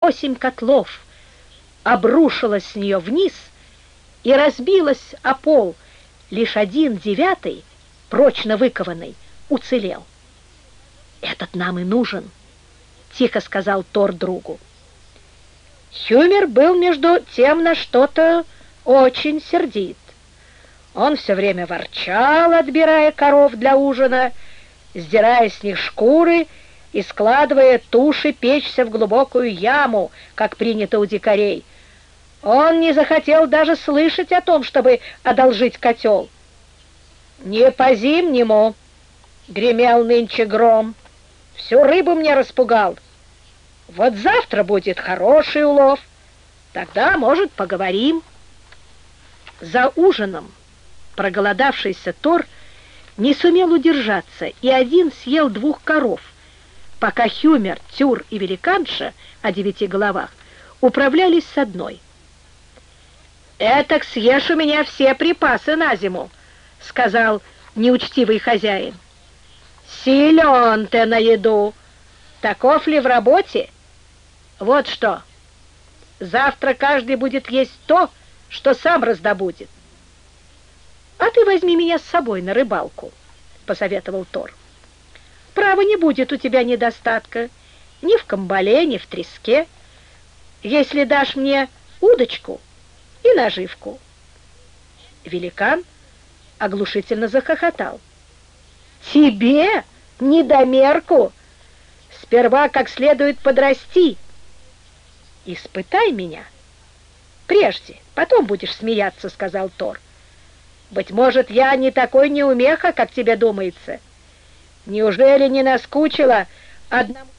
8 котлов, обрушилась с нее вниз и разбилась о пол. Лишь 1/9, прочно выкованный, уцелел. «Этот нам и нужен», — тихо сказал Тор другу. Хюмер был между тем на что-то очень сердит. Он все время ворчал, отбирая коров для ужина, сдирая с них шкуры и складывая туши печься в глубокую яму, как принято у дикарей. Он не захотел даже слышать о том, чтобы одолжить котел. «Не по-зимнему», — гремел нынче гром, — «всю рыбу мне распугал. Вот завтра будет хороший улов, тогда, может, поговорим». За ужином проголодавшийся Тор не сумел удержаться и один съел 2 коров, пока Хюмер, Тюр и Великанша о 9 головах управлялись с одной. «Этак съешь у меня все припасы на зиму», — сказал неучтивый хозяин. «Силен ты на еду. Таков ли в работе? Вот что, завтра каждый будет есть то, что сам раздобудет». «А ты возьми меня с собой на рыбалку», — посоветовал Тор. «Право, не будет у тебя недостатка ни в камбале, ни в треске, если дашь мне удочку и наживку». Великан оглушительно захохотал. «Тебе, недомерку, сперва как следует подрасти. Испытай меня прежде, потом будешь смеяться», — сказал Тор. «Быть может, я не такой неумеха, как тебе думается. Неужели не наскучила одному?»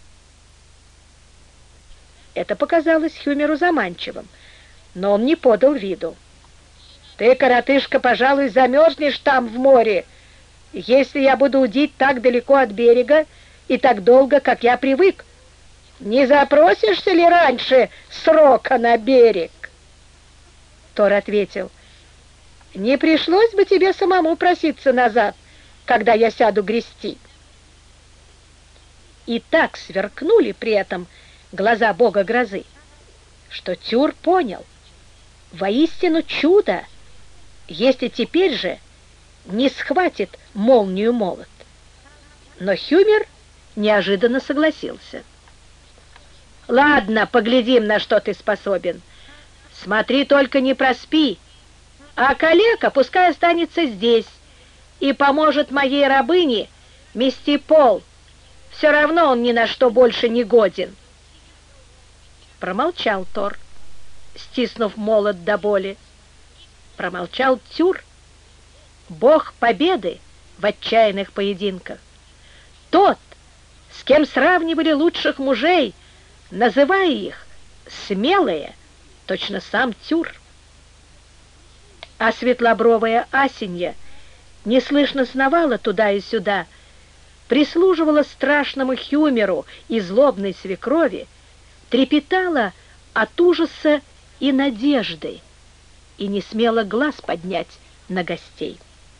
Это показалось Хюмеру заманчивым, но он не подал виду. «Ты, коротышка, пожалуй, замерзнешь там, в море, если я буду удить так далеко от берега и так долго, как я привык. Не запросишься ли раньше срока на берег?» Тор ответил: «Не пришлось бы тебе самому проситься назад, когда я сяду грести». И так сверкнули при этом глаза бога грозы, что Тюр понял: воистину чудо, если теперь же не схватит молнию молот. Но Хюмер неожиданно согласился. «Ладно, поглядим, на что ты способен. Смотри, только не проспи, а калека пускай останется здесь и поможет моей рабыне мести пол. Все равно он ни на что больше не годен». Промолчал Тор, стиснув молот до боли. Промолчал Тюр, бог победы в отчаянных поединках. Тот, с кем сравнивали лучших мужей, называя их смелые, точно сам Тюр. А светлобровая Асенья неслышно сновала туда и сюда, прислуживала страшному Хюмеру и злобной свекрови, трепетала от ужаса и надежды и не смела глаз поднять на гостей.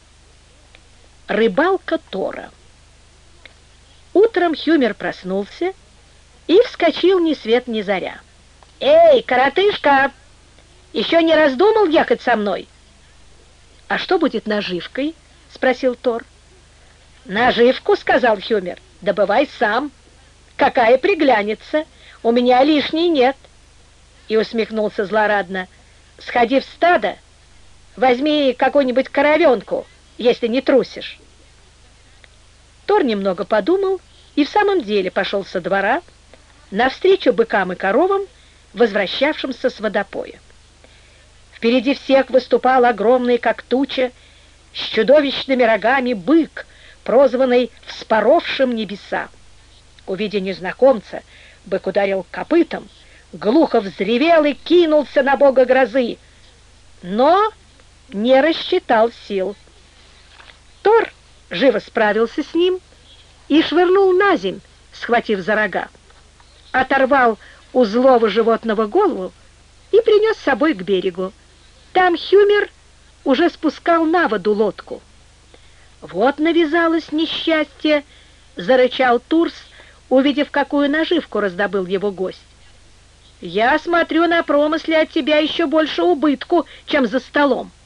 Рыбалка Тора. Утром Хюмер проснулся и вскочил ни свет ни заря. «Эй, коротышка, еще не раздумал ехать со мной?» «А что будет наживкой?» — спросил Тор. «Наживку, — сказал Хюмер, — добывай сам. Какая приглянется, у меня лишней нет». И усмехнулся злорадно: «Сходи в стадо, возьми какую-нибудь коровенку, если не трусишь». Тор немного подумал и в самом деле пошел со двора навстречу быкам и коровам, возвращавшимся с водопоя. Впереди всех выступал огромный, как туча, с чудовищными рогами бык, прозванный «вспоровшим небеса». Увидя незнакомца, бык ударил копытом, глухо взревел и кинулся на бога грозы, но не рассчитал сил. Тор живо справился с ним и швырнул на земь, схватив за рога, оторвал у злого животного голову и принес с собой к берегу. Там Хюмер уже спускал на воду лодку. «Вот навязалось несчастье!» — зарычал Турс, увидев, какую наживку раздобыл его гость. Я смотрю, на промысле от тебя еще больше убытку, чем за столом.